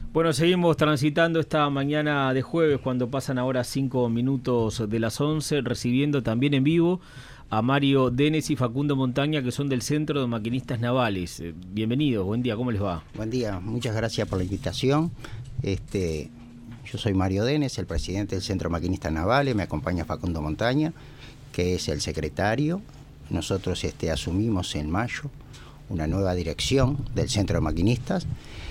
Bueno, seguimos transitando esta mañana de jueves cuando pasan ahora 5 minutos de las 11, recibiendo también en vivo a Mario Denes y Facundo Montaña, que son del Centro de Maquinistas Navales. Bienvenidos, buen día, ¿cómo les va? Buen día, muchas gracias por la invitación. Yo soy Mario Denes, el presidente del Centro de Maquinistas Navales, me acompaña Facundo Montaña, que es el secretario. Nosotros asumimos en mayo una nueva dirección del Centro de Maquinistas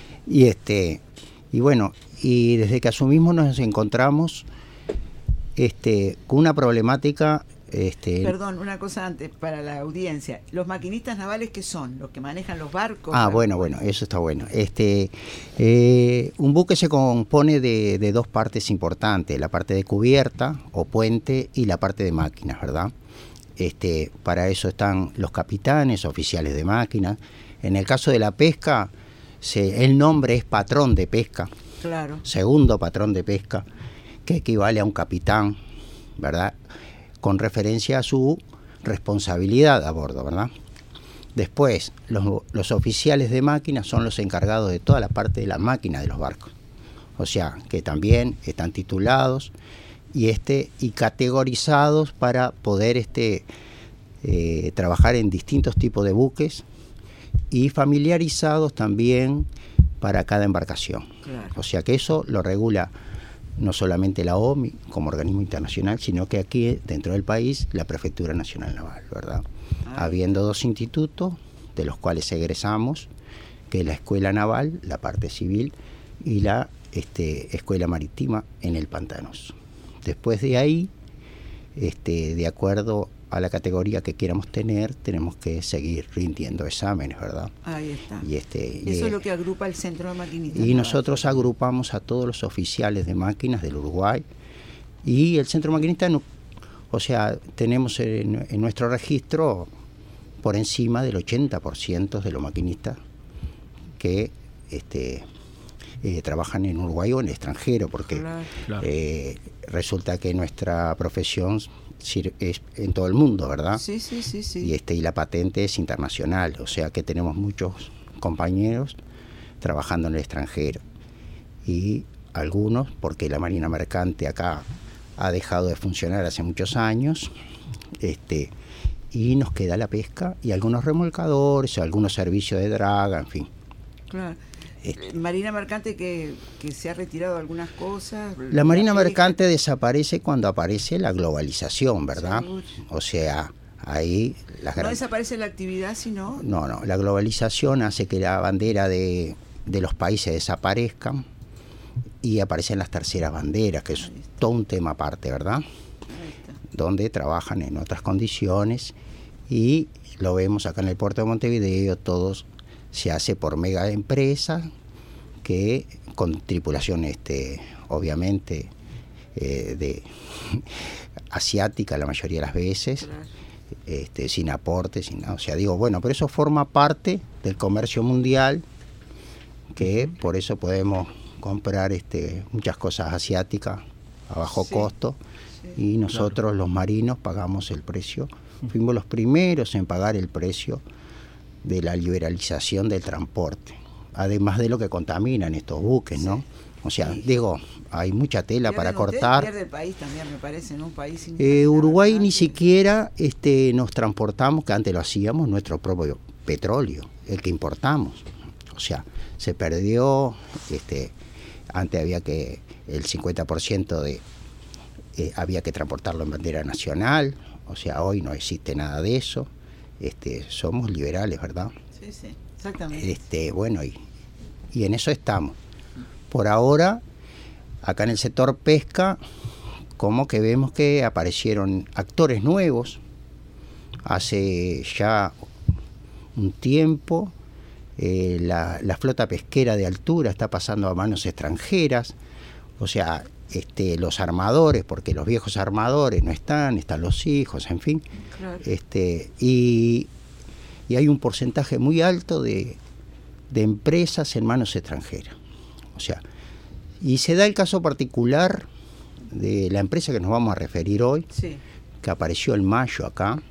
y bueno, y desde que asumimos nos encontramos con una problemática. Perdón, una cosa antes para la audiencia. ¿Los maquinistas navales qué son? ¿Los que manejan los barcos? Bueno, eso está bueno. Un buque se compone de dos partes importantes, la parte de cubierta o puente y la parte de máquinas, ¿verdad? Para eso están los capitanes, oficiales de máquinas. En el caso de la pesca, el nombre es patrón de pesca, claro. Segundo patrón de pesca, que equivale a un capitán, ¿verdad?, con referencia a su responsabilidad a bordo, ¿verdad? Después, los oficiales de máquinas son los encargados de toda la parte de la máquina de los barcos, o sea, que también están titulados y categorizados para poder trabajar en distintos tipos de buques y familiarizados también para cada embarcación. Claro. O sea que eso lo regula no solamente la OMI como organismo internacional, sino que aquí dentro del país la Prefectura Nacional Naval, ¿verdad? Habiendo dos institutos de los cuales egresamos, que es la Escuela Naval, la parte civil, y la Escuela Marítima en el Pantanos. Después de ahí, de acuerdo a la categoría que quieramos tener, tenemos que seguir rindiendo exámenes, ¿verdad? Ahí está. Y eso es lo que agrupa el Centro de Maquinistas. Y nosotros agrupamos a todos los oficiales de máquinas del Uruguay. Y el Centro de Maquinistas, tenemos en nuestro registro por encima del 80% de los maquinistas que trabajan en Uruguay o en el extranjero, porque Claro. Resulta que nuestra profesión es en todo el mundo, ¿verdad? Sí. Y la patente es internacional, o sea que tenemos muchos compañeros trabajando en el extranjero y algunos, porque la Marina Mercante acá ha dejado de funcionar hace muchos años, y nos queda la pesca y algunos remolcadores, algunos servicios de draga, en fin. Claro. Marina Mercante que se ha retirado algunas cosas. La Marina Mercante desaparece cuando aparece la globalización, ¿verdad? Seguro. O sea, ahí no desaparece la actividad, sino... No, la globalización hace que la bandera de los países desaparezcan y aparecen las terceras banderas, que es todo un tema aparte, ¿verdad? Donde trabajan en otras condiciones y lo vemos acá en el puerto de Montevideo, todos se hace por mega empresas que con tripulación obviamente de asiática la mayoría de las veces, sin aporte, sin nada. O sea, pero eso forma parte del comercio mundial, que por eso podemos comprar muchas cosas asiáticas a bajo costo, y nosotros los marinos pagamos el precio. Fuimos los primeros en pagar el precio de la liberalización del transporte, además de lo que contaminan estos buques, ¿no? O sea, hay mucha tela para cortar. Pierde el país también, me parece, ¿no? Un país Uruguay ni siquiera nos transportamos, que antes lo hacíamos, nuestro propio petróleo, el que importamos. O sea, se perdió, antes había que el 50% había que transportarlo en bandera nacional, o sea, hoy no existe nada de eso. Somos liberales, ¿verdad? Sí, exactamente. Y en eso estamos. Por ahora, acá en el sector pesca, como que vemos que aparecieron actores nuevos. Hace ya un tiempo, la flota pesquera de altura está pasando a manos extranjeras. O sea, los armadores, porque los viejos armadores no están los hijos, en fin. Claro. Y hay un porcentaje muy alto de empresas en manos extranjeras. O sea, y se da el caso particular de la empresa que nos vamos a referir hoy, que apareció en mayo acá,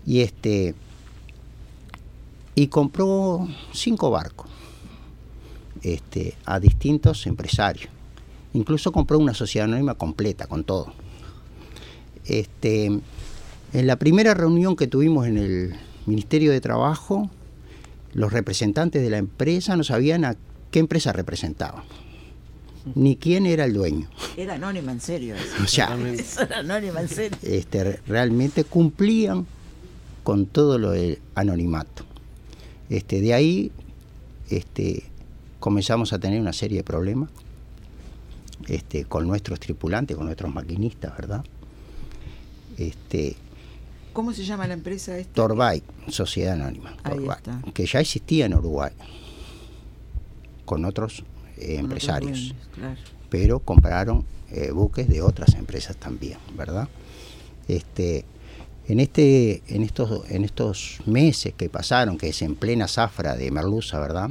y compró 5 barcos. a distintos empresarios. Incluso compró una sociedad anónima completa, con todo. En la primera reunión que tuvimos en el Ministerio de Trabajo, los representantes de la empresa no sabían a qué empresa representaban, ni quién era el dueño. Era anónima en serio. O sea, Eso era anónima en serio. Realmente cumplían con todo lo del anonimato. De ahí comenzamos a tener una serie de problemas con nuestros tripulantes, con nuestros maquinistas, ¿verdad? ¿Cómo se llama la empresa esta? Torbay, Sociedad Anónima, Torbay, que ya existía en Uruguay con otros empresarios, Otros dueños, claro. Pero compraron buques de otras empresas también, ¿verdad? En estos meses que pasaron, que es en plena zafra de merluza, ¿verdad?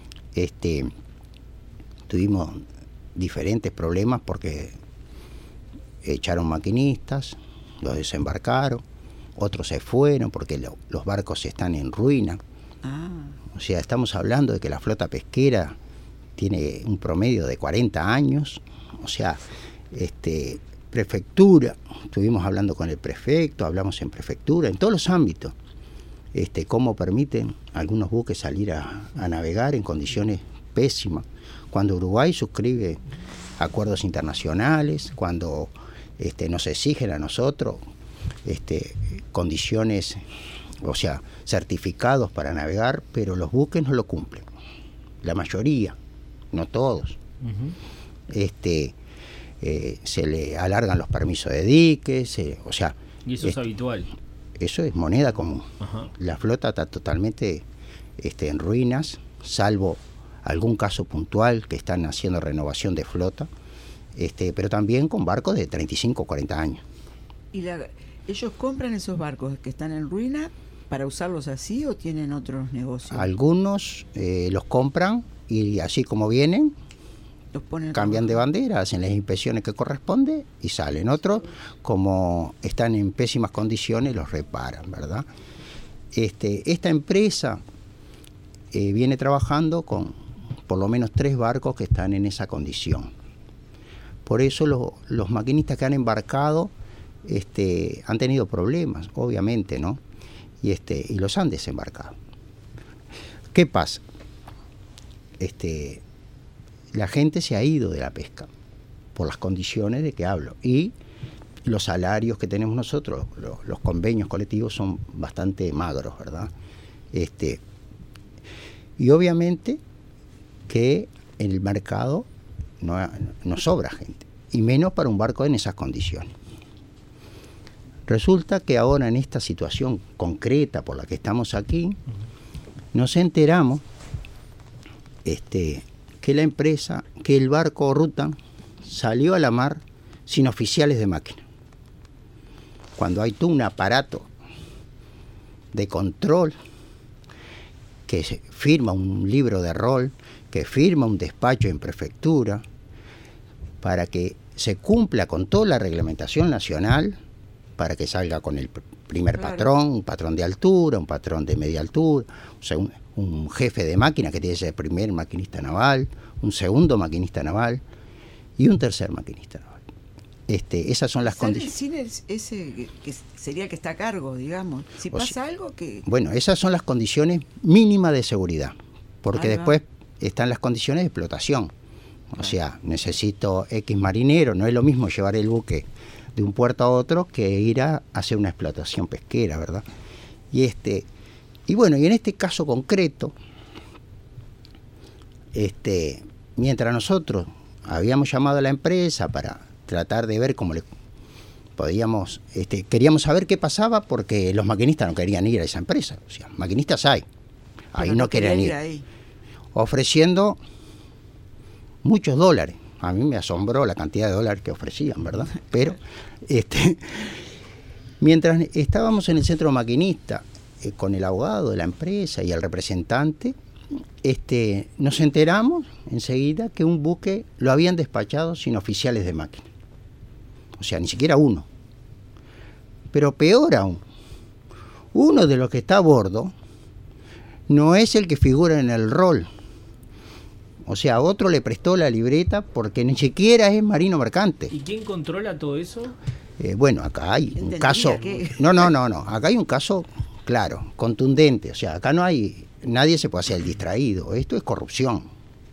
Tuvimos diferentes problemas porque echaron maquinistas, los desembarcaron, otros se fueron porque los barcos están en ruina. O sea, estamos hablando de que la flota pesquera tiene un promedio de 40 años. O sea, prefectura, estuvimos hablando con el prefecto, hablamos en prefectura, en todos los ámbitos, cómo permiten algunos buques salir a navegar en condiciones pésimas, cuando Uruguay suscribe acuerdos internacionales, cuando nos exigen a nosotros condiciones, o sea, certificados para navegar, pero los buques no lo cumplen, la mayoría, no todos. Se le alargan los permisos de diques, o sea... Y eso es habitual. Eso es moneda común. Ajá. La flota está totalmente en ruinas, salvo algún caso puntual que están haciendo renovación de flota, pero también con barcos de 35 o 40 años. ¿Y ellos compran esos barcos que están en ruina para usarlos así o tienen otros negocios? Algunos los compran y así como vienen, los ponen, cambian de bandera, hacen las inspecciones que corresponde y salen. Otros, como están en pésimas condiciones, los reparan, ¿verdad? Esta empresa viene trabajando con por lo menos 3 barcos que están en esa condición. Por eso los maquinistas que han embarcado han tenido problemas, obviamente, ¿no? Y los han desembarcado. ¿Qué pasa? La gente se ha ido de la pesca por las condiciones de que hablo, y los salarios que tenemos nosotros, los convenios colectivos son bastante magros, ¿verdad? Y obviamente que en el mercado no sobra gente, y menos para un barco en esas condiciones. Resulta que ahora, en esta situación concreta por la que estamos aquí, nos enteramos que la empresa, que el barco Rutan salió a la mar sin oficiales de máquina. Cuando hay todo un aparato de control que firma un libro de rol, que firma un despacho en prefectura, para que se cumpla con toda la reglamentación nacional, para que salga con el primer patrón, un patrón de altura, un patrón de media altura, o sea, un jefe de máquina que tiene que ser el primer maquinista naval, un segundo maquinista naval y un tercer maquinista naval. Esas son las condiciones. Ese que sería el que está a cargo, digamos. Si pasa algo que... Bueno, esas son las condiciones mínimas de seguridad, porque después están las condiciones de explotación. O sea, necesito X marinero, no es lo mismo llevar el buque de un puerto a otro que ir a hacer una explotación pesquera, ¿verdad? Y bueno, y en este caso concreto, mientras nosotros habíamos llamado a la empresa para tratar de ver cómo le podíamos, queríamos saber qué pasaba, porque los maquinistas no querían ir a esa empresa. O sea, maquinistas hay, ahí no querían ir, ahí, ofreciendo muchos dólares. A mí me asombró la cantidad de dólares que ofrecían, ¿verdad? Pero mientras estábamos en el centro maquinista con el abogado de la empresa y el representante, nos enteramos enseguida que un buque lo habían despachado sin oficiales de máquina. O sea, ni siquiera uno. Pero peor aún, uno de los que está a bordo no es el que figura en el rol. O sea, otro le prestó la libreta porque ni siquiera es marino mercante. ¿Y quién controla todo eso? Bueno, acá hay un caso... No. Acá hay un caso claro, contundente. O sea, acá no hay... Nadie se puede hacer el distraído. Esto es corrupción.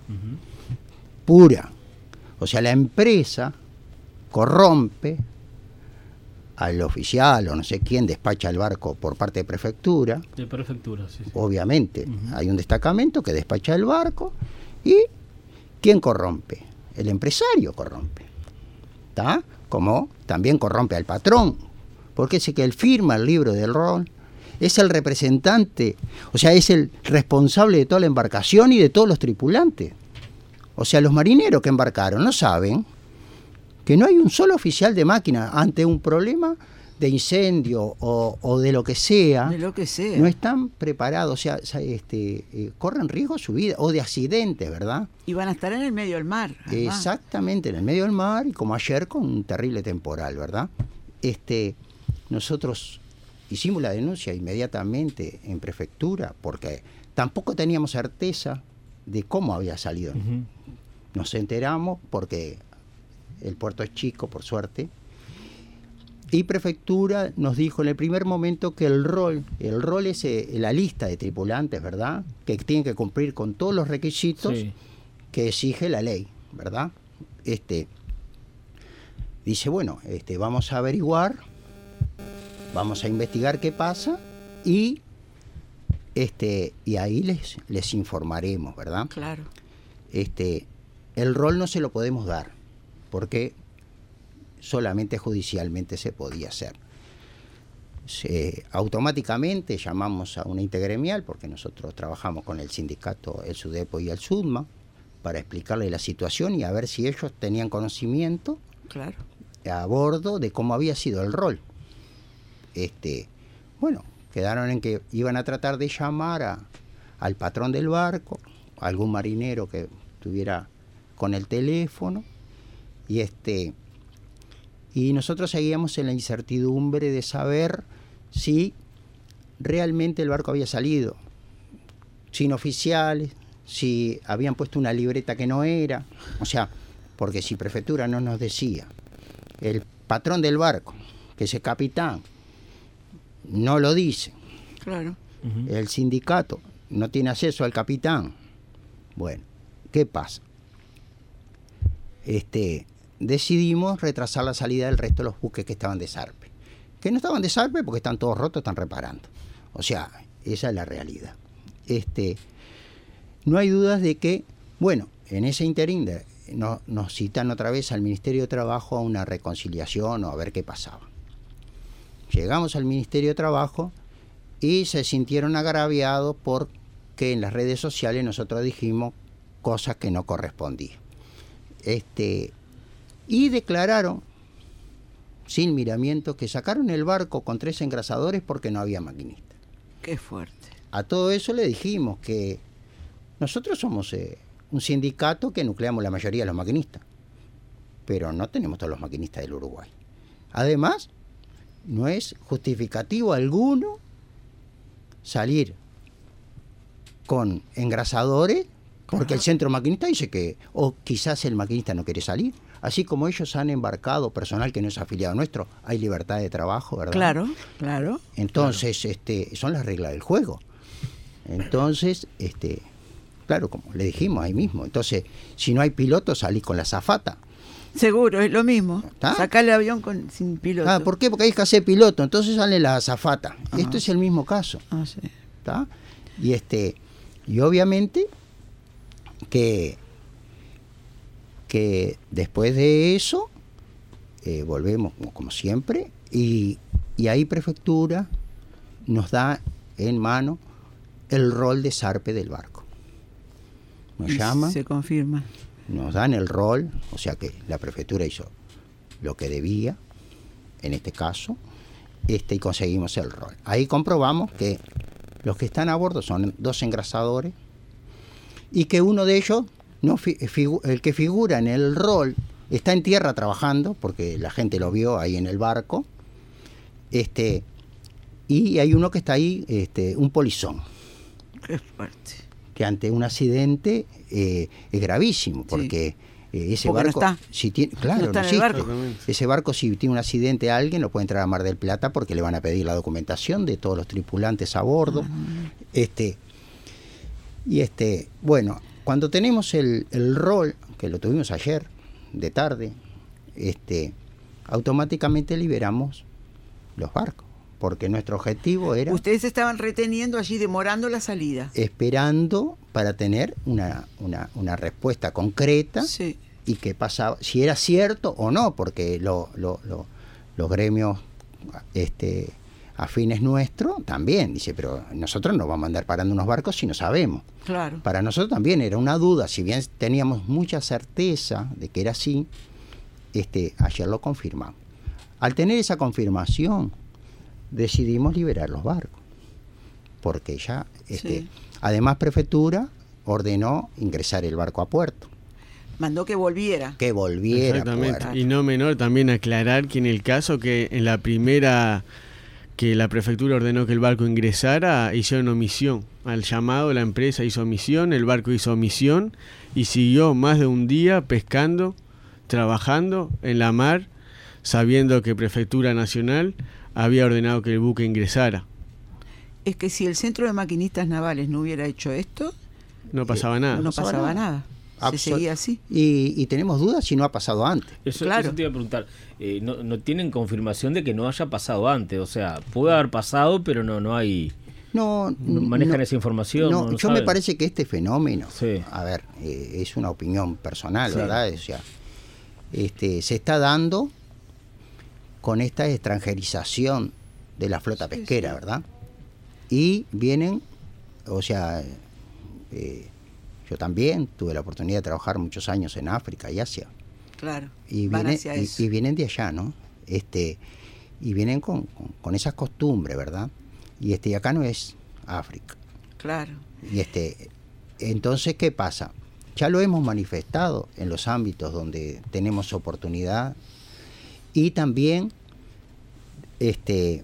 Pura. O sea, la empresa corrompe al oficial o no sé quién despacha el barco por parte de prefectura. De prefectura, sí. Obviamente, hay un destacamento que despacha el barco y ¿quién corrompe? El empresario corrompe. ¿Está? Como también corrompe al patrón, porque ese que él firma el libro del rol es el representante, o sea, es el responsable de toda la embarcación y de todos los tripulantes. O sea, los marineros que embarcaron no saben que no hay un solo oficial de máquina ante un problema de incendio o de lo que sea. De lo que sea. No están preparados, o sea, corren riesgo su vida, o de accidentes, ¿verdad? Y van a estar en el medio del mar. Además. Exactamente, en el medio del mar, y como ayer con un terrible temporal, ¿verdad? Nosotros hicimos la denuncia inmediatamente en prefectura, porque tampoco teníamos certeza de cómo había salido. Nos enteramos porque el puerto es chico, por suerte, y prefectura nos dijo en el primer momento que el rol es la lista de tripulantes, ¿verdad? Que tienen que cumplir con todos los requisitos que exige la ley, ¿verdad? Dice, bueno, vamos a averiguar, vamos a investigar qué pasa y ahí les informaremos, ¿verdad? Claro. El rol no se lo podemos dar porque solamente judicialmente se podía hacer. Automáticamente llamamos a una intergremial, porque nosotros trabajamos con el sindicato, el SUDEPO y el SUDMA, para explicarle la situación y a ver si ellos tenían conocimiento a bordo de cómo había sido el rol. Bueno, quedaron en que iban a tratar de llamar al patrón del barco, a algún marinero que estuviera con el teléfono, y nosotros seguíamos en la incertidumbre de saber si realmente el barco había salido, sin oficiales, si habían puesto una libreta que no era, o sea, porque si prefectura no nos decía, el patrón del barco, que ese capitán, no lo dice, el sindicato no tiene acceso al capitán, bueno, ¿qué pasa? Decidimos retrasar la salida del resto de los buques que estaban de zarpe. Que no estaban de zarpe porque están todos rotos, están reparando. O sea, esa es la realidad. No hay dudas de que, bueno, en ese interín nos citan otra vez al Ministerio de Trabajo a una reconciliación o a ver qué pasaba. Llegamos al Ministerio de Trabajo y se sintieron agraviados porque en las redes sociales nosotros dijimos cosas que no correspondían. Y declararon, sin miramiento, que sacaron el barco con 3 engrasadores porque no había maquinista. Qué fuerte. A todo eso le dijimos que nosotros somos un sindicato que nucleamos la mayoría de los maquinistas, pero no tenemos todos los maquinistas del Uruguay. Además, no es justificativo alguno salir con engrasadores porque el centro maquinista dice que, o quizás el maquinista no quiere salir. Así como ellos han embarcado personal que no es afiliado nuestro, hay libertad de trabajo, ¿verdad? Claro. Entonces, son las reglas del juego. Entonces, claro, como le dijimos ahí mismo, entonces, si no hay piloto, salís con la azafata. Seguro, es lo mismo. ¿Está? Sacar el avión sin piloto. ¿Por qué? Porque hay que hacer piloto, entonces sale la azafata. Esto es el mismo caso. Sí. ¿Está? Y obviamente que después de eso volvemos como siempre y ahí prefectura nos da en mano el rol de zarpe del barco. Nos llaman, se confirma, nos dan el rol, o sea que la prefectura hizo lo que debía en este caso, y conseguimos el rol. Ahí comprobamos que los que están a bordo son 2 engrasadores y que uno de ellos, el que figura en el rol, está en tierra trabajando, porque la gente lo vio ahí en el barco, y hay uno que está ahí, un polizón. Qué fuerte. que ante un accidente es gravísimo, porque ese porque barco, no está. si tiene, claro, No está no en el existe. barco. Ese barco, si tiene un accidente a alguien, lo puede entrar a Mar del Plata porque le van a pedir la documentación de todos los tripulantes a bordo. Bueno, cuando tenemos el rol, que lo tuvimos ayer de tarde, automáticamente liberamos los barcos, porque nuestro objetivo era Ustedes estaban reteniendo allí, demorando la salida. esperando para tener una respuesta concreta Sí. y qué pasaba, si era cierto o no, porque los gremios afines nuestros también dice, pero nosotros no vamos a andar parando unos barcos si no sabemos. Claro. Para nosotros también era una duda, si bien teníamos mucha certeza de que era así, ayer lo confirmamos. Al tener esa confirmación, decidimos liberar los barcos, porque ya, Sí. además Prefectura ordenó ingresar el barco a puerto, Mandó que volviera. que volviera a Exactamente. puerto. Y no menor también aclarar que en el caso que en la primera que la prefectura ordenó que el barco ingresara, hicieron omisión. Al llamado la empresa hizo omisión, el barco hizo omisión y siguió más de un día pescando, trabajando en la mar, sabiendo que Prefectura Nacional había ordenado que el buque ingresara. Es que si el Centro de Maquinistas Navales no hubiera hecho esto, No pasaba nada. no pasaba nada. Se Absol- seguía así. Y tenemos dudas si no ha pasado antes. Eso, Claro. eso te iba a preguntar. No tienen confirmación de que no haya pasado antes. O sea, puede haber pasado, pero no hay... No ¿Manejan esa información? No, ¿No yo me saben? parece que este fenómeno, Sí. a ver, es una opinión personal, Sí. ¿verdad? O sea, se está dando con esta extranjerización de la flota pesquera, ¿verdad? Y vienen, o sea, yo también tuve la oportunidad de trabajar muchos años en África y Asia. Claro. Y, Van viene- hacia y- eso. y vienen de allá, ¿no? Y vienen con esas costumbres, ¿verdad? Y acá no es África. Claro. Y entonces, ¿qué pasa? Ya lo hemos manifestado en los ámbitos donde tenemos oportunidad y también de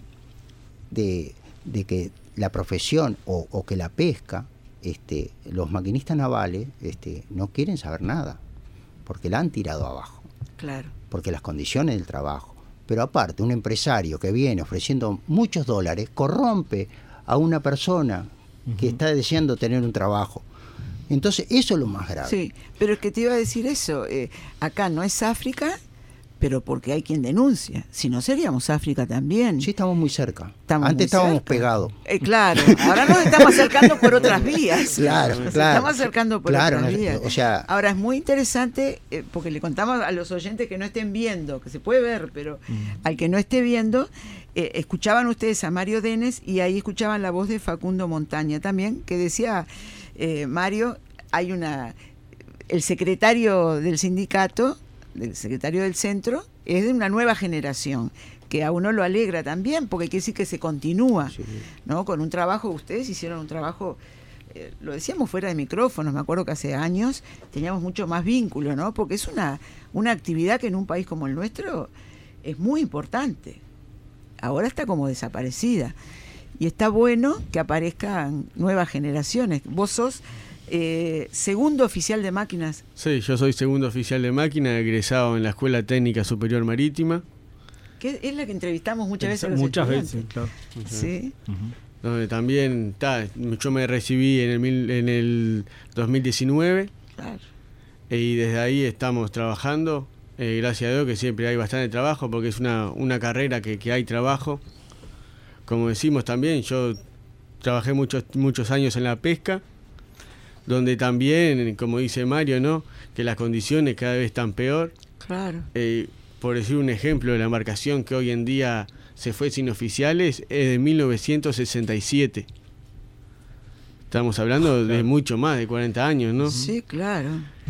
que la profesión o que la pesca, los maquinistas navales no quieren saber nada, porque la han tirado abajo, Claro. porque las condiciones del trabajo. Pero aparte, un empresario que viene ofreciendo muchos dólares corrompe a una persona que está deseando tener un trabajo. Entonces, eso es lo más grave. Sí, pero es que te iba a decir eso. Acá no es África, pero porque hay quien denuncia. Si no, seríamos África también. Sí, estamos muy cerca. Estamos Antes muy estábamos cerca. pegados. Claro, ahora nos estamos acercando por otras vías. Claro, Nos claro. estamos acercando por Claro, otras no, vías. o sea- Ahora es muy interesante, porque le contamos a los oyentes que no estén viendo, que se puede ver, pero al que no esté viendo, escuchaban ustedes a Mario Denes y ahí escuchaban la voz de Facundo Montaña también, que decía, Mario, el secretario del sindicato, del secretario del centro, es de una nueva generación, que a uno lo alegra también, porque quiere decir que se continúa, Sí. ¿no? Con un trabajo, ustedes hicieron un trabajo, lo decíamos fuera de micrófonos, me acuerdo que hace años teníamos mucho más vínculo, ¿no? Porque es una actividad que en un país como el nuestro es muy importante. Ahora está como desaparecida. Y está bueno que aparezcan nuevas generaciones. Vos sos segundo oficial de máquinas. Sí, yo soy segundo oficial de máquina, egresado en la Escuela Técnica Superior Marítima, Que es la que entrevistamos muchas veces a los Muchas estudiantes. veces, claro. Sí, donde también yo me recibí en el 2019 claro. y desde ahí estamos trabajando. Gracias a Dios que siempre hay bastante trabajo porque es una carrera que hay trabajo. Como decimos también, yo trabajé muchos años en la pesca, donde también, como dice Mario, ¿no? Que las condiciones cada vez están peor. Claro. Por decir un ejemplo, la embarcación que hoy en día se fue sin oficiales es de 1967. Estamos hablando de mucho más de 40 años, ¿no? Sí, claro.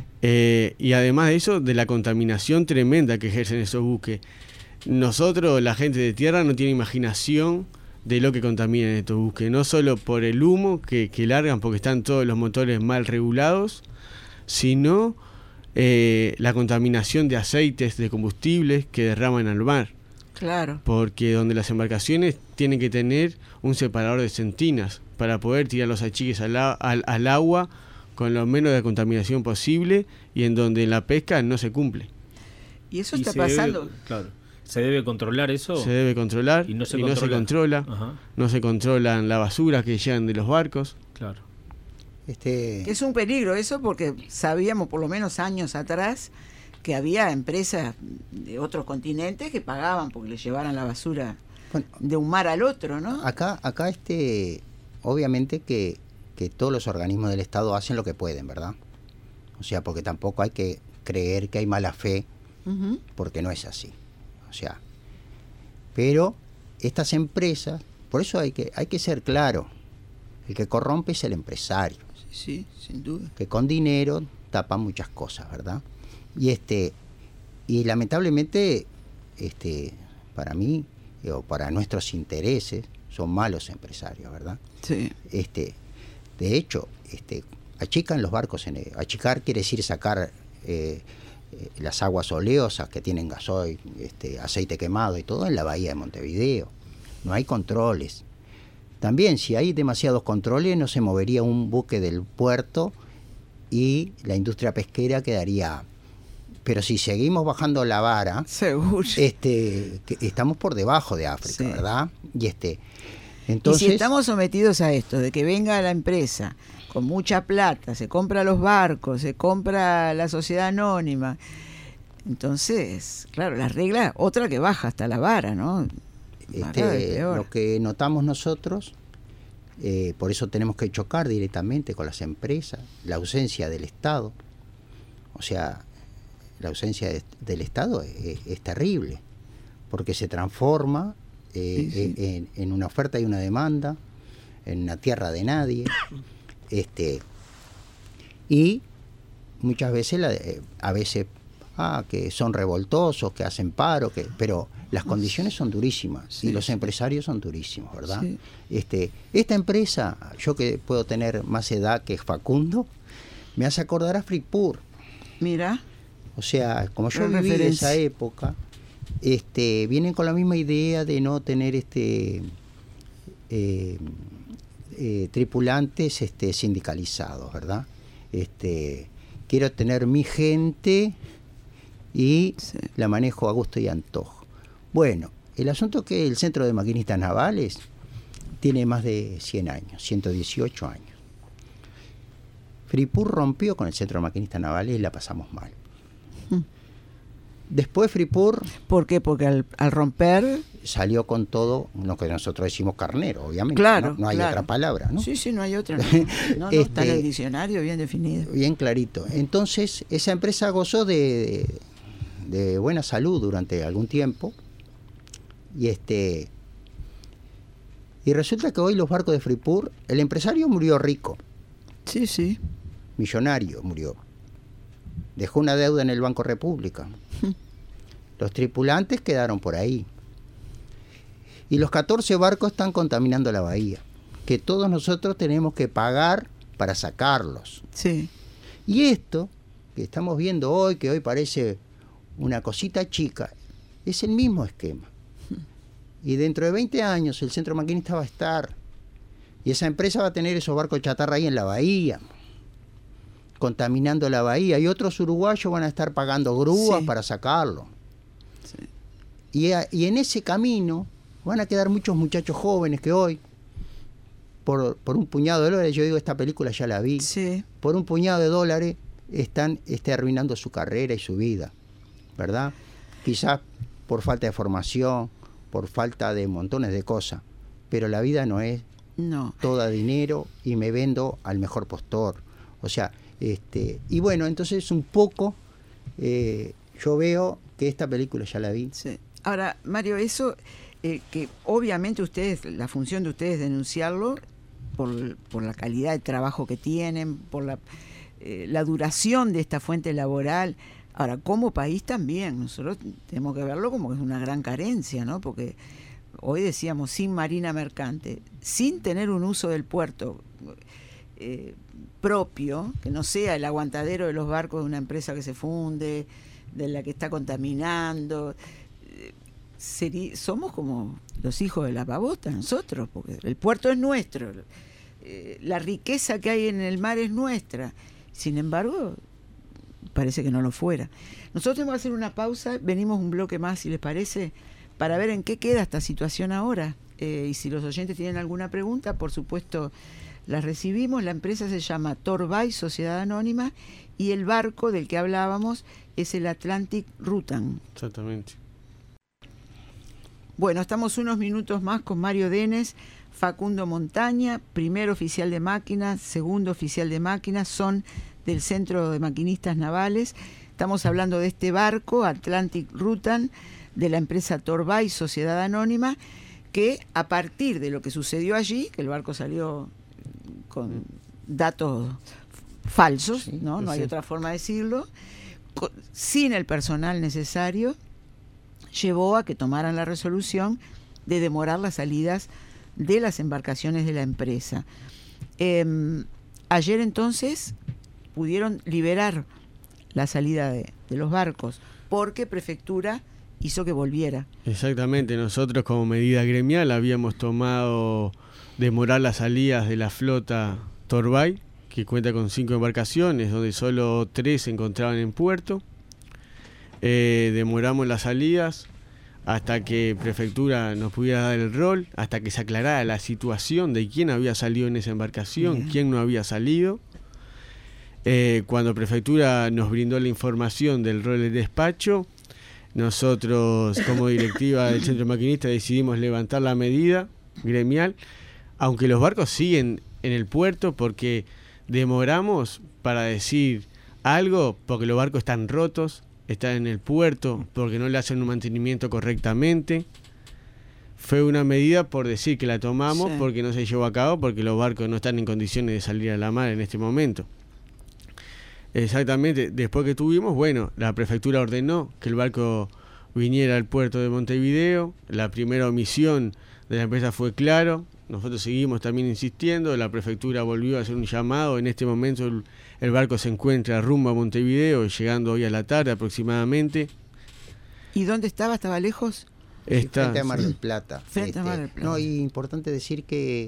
Y además de eso, de la contaminación tremenda que ejercen esos buques. Nosotros, la gente de tierra, no tiene imaginación de lo que contaminan estos buques. No solo por el humo que largan porque están todos los motores mal regulados, sino la contaminación de aceites, de combustibles que derraman al mar. Claro. Porque donde las embarcaciones tienen que tener un separador de sentinas para poder tirar los achiques al agua con lo menos de contaminación posible, y en donde la pesca no se cumple. Y eso está pasando. Claro. ¿Se debe controlar eso? Se debe controlar y no se controla. Ajá. No se controlan la basura que llegan de los barcos. Claro. Es un peligro eso, porque sabíamos por lo menos años atrás que había empresas de otros continentes que pagaban porque le llevaran la basura de un mar al otro, ¿no? Acá obviamente que todos los organismos del Estado hacen lo que pueden, ¿verdad? O sea, porque tampoco hay que creer que hay mala fe, porque no es así. O sea, pero estas empresas, por eso hay que ser claro, el que corrompe es el empresario. Sí, sin duda. Que con dinero tapa muchas cosas, ¿verdad? Y lamentablemente, para mí, o para nuestros intereses, son malos empresarios, ¿verdad? Sí. De hecho, achican los barcos. Achicar quiere decir sacar las aguas oleosas que tienen gasoil, aceite quemado y todo en la bahía de Montevideo. No hay controles. También, si hay demasiados controles, no se movería un buque del puerto y la industria pesquera quedaría. Pero si seguimos bajando la vara, seguro, que estamos por debajo de África, sí, ¿verdad? Entonces, y si estamos sometidos a esto, de que venga la empresa con mucha plata, se compra los barcos, se compra la sociedad anónima, entonces, claro, la regla, otra que baja hasta la vara, ¿no? Lo que notamos nosotros, por eso tenemos que chocar directamente con las empresas, la ausencia del Estado. O sea, la ausencia del Estado es terrible, porque se transforma en una oferta y una demanda, en una tierra de nadie, y muchas veces, que son revoltosos, que hacen paro, pero las condiciones son durísimas, y los empresarios son durísimos, ¿verdad? Sí. Esta empresa, yo que puedo tener más edad que Facundo, me hace acordar a Fripur. Mira. O sea, como yo viví de esa época, vienen con la misma idea de no tener tripulantes sindicalizados, ¿verdad? Quiero tener mi gente y la manejo a gusto y antojo. Bueno, el asunto es que el Centro de Maquinistas Navales tiene más de 100 años, 118 años. Fripur rompió con el Centro de Maquinistas Navales y la pasamos mal. Después Fripur... ¿Por qué? Porque al romper... salió con todo lo que nosotros decimos carnero, obviamente. Claro, no hay otra palabra, ¿no? Sí, no hay otra. No, está en el diccionario bien definido. Bien clarito. Entonces, esa empresa gozó de buena salud durante algún tiempo. Y resulta que hoy los barcos de Fripur, el empresario murió rico. Sí. Millonario murió. Dejó una deuda en el Banco República. Los tripulantes quedaron por ahí. Y los 14 barcos están contaminando la bahía, que todos nosotros tenemos que pagar para sacarlos. Sí. Y esto que estamos viendo hoy, que hoy parece una cosita chica, es el mismo esquema. Y dentro de 20 años el Centro Maquinista va a estar. Y esa empresa va a tener esos barcos chatarra ahí en la bahía, contaminando la bahía, y otros uruguayos van a estar pagando grúas para sacarlo. Sí. Y en ese camino van a quedar muchos muchachos jóvenes que hoy, por un puñado de dólares, yo digo, esta película ya la vi, por un puñado de dólares están arruinando su carrera y su vida, ¿verdad? Quizás por falta de formación, por falta de montones de cosas, pero la vida no es toda dinero y me vendo al mejor postor. O sea, y bueno, entonces un poco yo veo que esta película ya la vi. Sí. Ahora, Mario, eso que obviamente ustedes, la función de ustedes es denunciarlo por la calidad de trabajo que tienen, por la duración de esta fuente laboral. Ahora, como país también, nosotros tenemos que verlo como que es una gran carencia, ¿no? Porque hoy decíamos, sin marina mercante, sin tener un uso del puerto propio, que no sea el aguantadero de los barcos de una empresa que se funde, de la que está contaminando, somos como los hijos de la pavota nosotros, porque el puerto es nuestro, la riqueza que hay en el mar es nuestra. Sin embargo, parece que no lo fuera. Nosotros vamos a hacer una pausa, venimos un bloque más, si les parece, para ver en qué queda esta situación ahora. Y si los oyentes tienen alguna pregunta, por supuesto, las recibimos. La empresa se llama Torbay, Sociedad Anónima, y el barco del que hablábamos es el Atlantic Rutan. Exactamente. Bueno, estamos unos minutos más con Mario Denes, Facundo Montaña, primer oficial de máquinas, segundo oficial de máquinas, son del Centro de Maquinistas Navales. Estamos hablando de este barco, Atlantic Rutan, de la empresa Torbay, Sociedad Anónima, que a partir de lo que sucedió allí, que el barco salió con datos falsos, Sí, ¿no? No hay sí. otra forma de decirlo, sin el personal necesario, llevó a que tomaran la resolución de demorar las salidas de las embarcaciones de la empresa. Ayer entonces pudieron liberar la salida de los barcos porque Prefectura hizo que volviera. Exactamente, nosotros como medida gremial habíamos tomado demorar las salidas de la flota Torbay, que cuenta con 5 embarcaciones, donde solo 3 se encontraban en puerto. Demoramos las salidas hasta que Prefectura nos pudiera dar el rol, hasta que se aclarara la situación de quién había salido en esa embarcación, Bien. quién no había salido. Cuando Prefectura nos brindó la información del rol del despacho, nosotros como directiva del Centro Maquinista decidimos levantar la medida gremial, aunque los barcos siguen en el puerto, porque demoramos para decir algo, porque los barcos están rotos, están en el puerto, porque no le hacen un mantenimiento correctamente. Fue una medida por decir que la tomamos, Sí. porque no se llevó a cabo, porque los barcos no están en condiciones de salir a la mar en este momento. Exactamente, después que tuvimos, bueno, la Prefectura ordenó que el barco viniera al puerto de Montevideo. La primera omisión de la empresa fue claro. Nosotros seguimos también insistiendo. La Prefectura volvió a hacer un llamado. En este momento el barco se encuentra rumbo a Montevideo, llegando hoy a la tarde aproximadamente. ¿Y dónde estaba? ¿Estaba lejos? Está, Frente a Mar del Plata. Frente a Mar del Plata. No, y importante decir que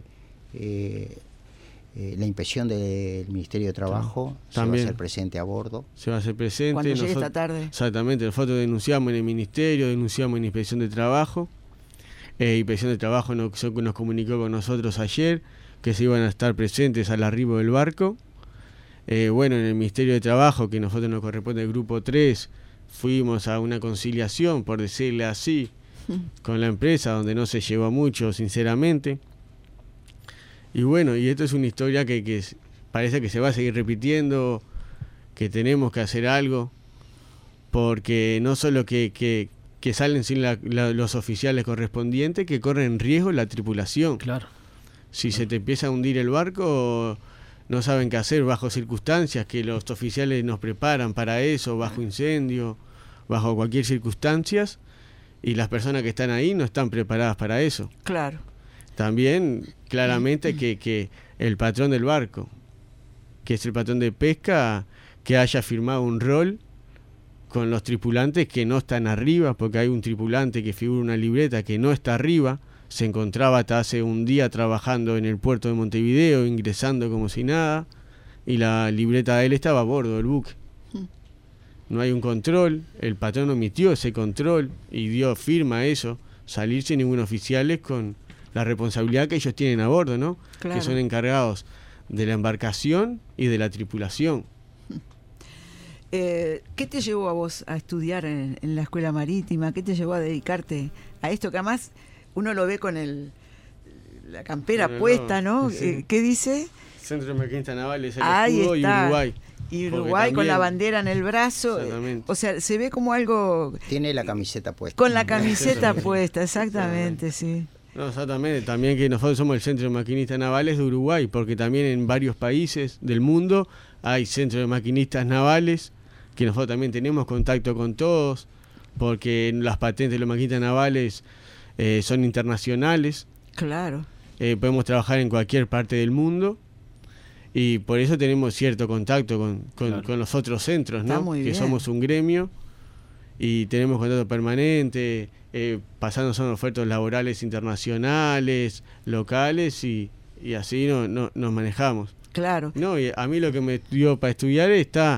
la inspección del Ministerio de Trabajo se va a También. hacer presente a bordo. se va a hacer presente. Cuando llegue esta Nosotros- tarde. Exactamente, nosotros denunciamos en el Ministerio, denunciamos en Inspección de Trabajo. Inspección de Trabajo nos comunicó con nosotros ayer que se iban a estar presentes al arribo del barco. Bueno, en el Ministerio de Trabajo, que nosotros nos corresponde el Grupo 3, fuimos a una conciliación, por decirle así, con la empresa, donde no se llevó mucho, sinceramente. Y bueno, y esto es una historia que parece que se va a seguir repitiendo, que tenemos que hacer algo, porque no solo que salen sin los oficiales correspondientes, que corren riesgo la tripulación. Claro. Si se te empieza a hundir el barco, no saben qué hacer bajo circunstancias que los oficiales nos preparan para eso, bajo incendio, bajo cualquier circunstancias, y las personas que están ahí no están preparadas para eso. Claro. También, claramente, que el patrón del barco, que es el patrón de pesca, que haya firmado un rol con los tripulantes que no están arriba, porque hay un tripulante que figura una libreta que no está arriba, se encontraba hasta hace un día trabajando en el puerto de Montevideo, ingresando como si nada, y la libreta de él estaba a bordo del buque. No hay un control, el patrón omitió ese control y dio firma a eso, salir sin ningún oficial con la responsabilidad que ellos tienen a bordo, ¿no? Claro. Que son encargados de la embarcación y de la tripulación. ¿Qué te llevó a vos a estudiar en la escuela marítima? ¿Qué te llevó a dedicarte a esto? Que además uno lo ve con la campera Bueno, puesta, ¿no? sí. ¿Qué dice? Centro de Maquinistas Navales, el Ahí escudo y está. Uruguay. Y Porque Uruguay con la también- bandera en el brazo. Exactamente. O sea, se ve como algo Tiene la camiseta puesta. con la camiseta puesta, exactamente, sí. No, exactamente, también que nosotros somos el Centro de Maquinistas Navales de Uruguay, porque también en varios países del mundo hay Centro de Maquinistas Navales, que nosotros también tenemos contacto con todos, porque las patentes de los maquinistas navales son internacionales, Claro. podemos trabajar en cualquier parte del mundo, y por eso tenemos cierto contacto Claro. con los otros centros, Está ¿no? muy Que bien. somos un gremio y tenemos contacto permanente, pasando son ofertas laborales internacionales, locales, y y así nos manejamos. Claro. No, y a mí lo que me dio para estudiar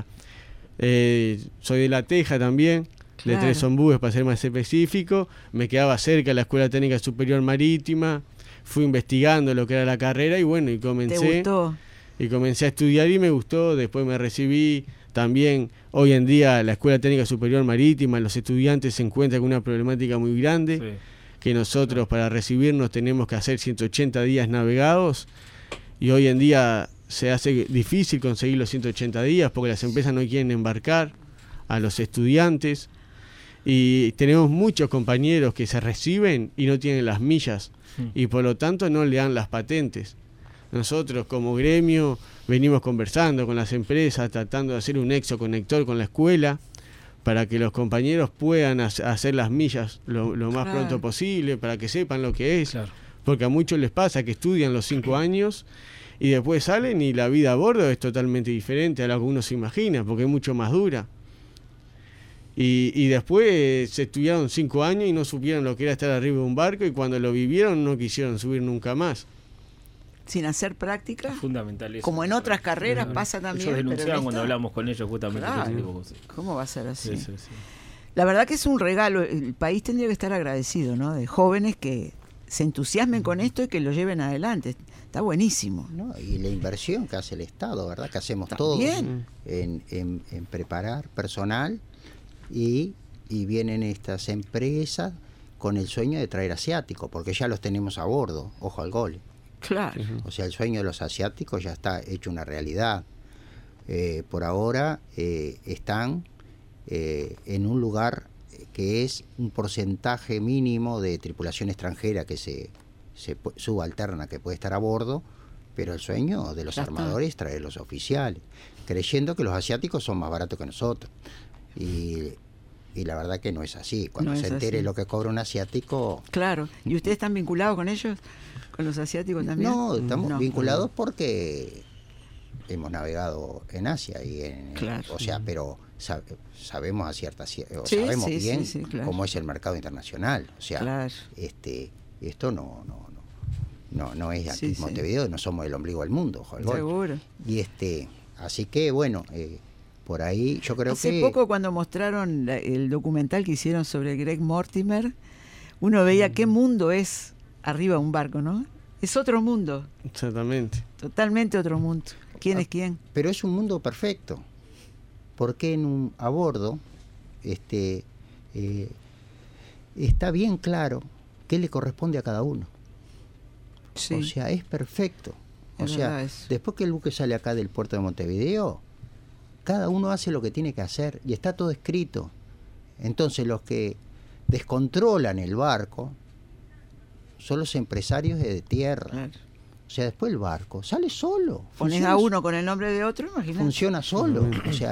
soy de La Teja también, de Claro. Tres Ombúes para ser más específico, me quedaba cerca de la Escuela Técnica Superior Marítima, fui investigando lo que era la carrera y bueno, y ¿Te comencé gustó? a estudiar y me gustó, después me recibí. También hoy en día la Escuela Técnica Superior Marítima, los estudiantes se encuentran con una problemática muy grande, Sí. que nosotros para recibirnos tenemos que hacer 180 días navegados y hoy en día se hace difícil conseguir los 180 días porque las empresas no quieren embarcar a los estudiantes y tenemos muchos compañeros que se reciben y no tienen las millas y por lo tanto no le dan las patentes. Nosotros como gremio venimos conversando con las empresas, tratando de hacer un nexo conector con la escuela para que los compañeros puedan hacer las millas lo más Claro. pronto posible, para que sepan lo que es. Claro. Porque a muchos les pasa que estudian los 5 años y después salen y la vida a bordo es totalmente diferente a lo que uno se imagina, porque es mucho más dura. Y después se estudiaron 5 años y no supieron lo que era estar arriba de un barco y cuando lo vivieron no quisieron subir nunca más. Sin hacer práctica. Es fundamental eso. Como en otras carreras Claro. pasa también. Ellos pero denunciaban en cuando esta- hablamos con ellos justamente Claro. ese tipo de cosas. ¿Cómo va a ser así? Sí, sí, sí. La verdad que es un regalo. El país tendría que estar agradecido, ¿no? De jóvenes que se entusiasmen con esto y que lo lleven adelante. Está buenísimo. ¿No? Y la inversión que hace el Estado, ¿verdad? Que hacemos todos También. en preparar personal y vienen estas empresas con el sueño de traer asiáticos, porque ya los tenemos a bordo, ojo al gol. Claro. O sea, el sueño de los asiáticos ya está hecho una realidad. Por ahora están en un lugar que es un porcentaje mínimo de tripulación extranjera que se subalterna, que puede estar a bordo, pero el sueño de los Ya está. armadores es traer los oficiales, creyendo que los asiáticos son más baratos que nosotros. Y la verdad que no es así. Cuando No se es entere así. lo que cobra un asiático... Claro. ¿Y ustedes están vinculados con ellos? ¿Con los asiáticos también? No, estamos No. vinculados porque hemos navegado en Asia Claro. o sea, pero sabemos a Sí, sabemos sí, bien sí, claro. cómo es el mercado internacional. O sea, Claro. esto no es aquí Sí, en sí. Montevideo, no somos el ombligo del mundo, ojo al gol. Seguro. Y así que bueno, por ahí yo creo Hace que poco cuando mostraron el documental que hicieron sobre Greg Mortimer, uno veía qué mundo es arriba de un barco, ¿no? Es otro mundo, Exactamente. totalmente otro mundo. ¿Quién es quién? pero es un mundo perfecto, porque a bordo está bien claro qué le corresponde a cada uno. Sí, O sea, es perfecto. O Es sea, verdad eso. después que el buque sale acá del puerto de Montevideo, cada uno hace lo que tiene que hacer y está todo escrito. Entonces los que descontrolan el barco son los empresarios de tierra. claro. O sea, después el barco sale solo. Pones funciona a uno con el nombre de otro, imagínate. funciona solo. O sea,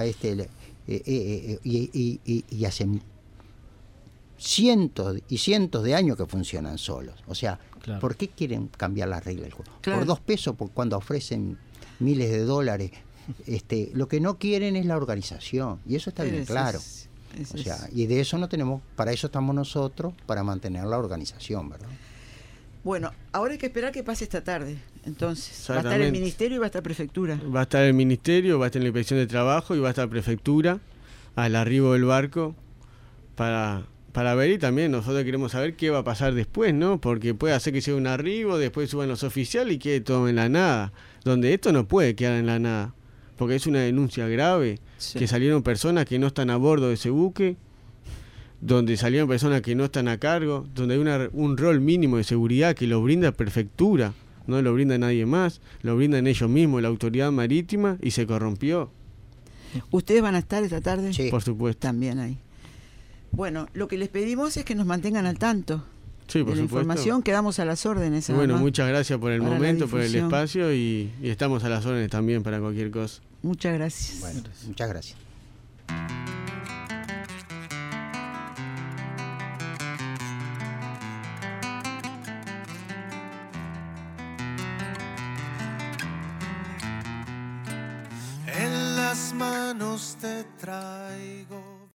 y hacen cientos y cientos de años que funcionan solos. O sea, Claro. ¿por qué quieren cambiar las reglas del juego? Claro. Por $2, cuando ofrecen miles de dólares. Lo que no quieren es la organización. Y eso está bien claro. O sea, y de eso no tenemos, para eso estamos nosotros, para mantener la organización, ¿verdad? Bueno, ahora hay que esperar que pase esta tarde. Entonces, va a estar el Exactamente. ministerio y va a estar prefectura. Va a estar el ministerio, va a estar la inspección de trabajo y va a estar prefectura al arribo del barco para ver, y también nosotros queremos saber qué va a pasar después, ¿no? Porque puede hacer que sea un arribo, después suban los oficiales y quede todo en la nada, donde esto no puede quedar en la nada, porque es una denuncia grave, Sí. que salieron personas que no están a bordo de ese buque, donde salieron personas que no están a cargo, donde hay un rol mínimo de seguridad que lo brinda prefectura, no lo brinda nadie más, lo brindan ellos mismos, la autoridad marítima, y se corrompió, ¿Ustedes van a estar esta tarde? Sí. por supuesto. También ahí. Bueno, lo que les pedimos es que nos mantengan al tanto Sí, de por la supuesto. información. Quedamos a las órdenes. Bueno, además. muchas gracias por el para la momento, por el difusión. espacio y estamos a las órdenes también para cualquier cosa. Muchas gracias. Bueno, muchas gracias. En las manos te traigo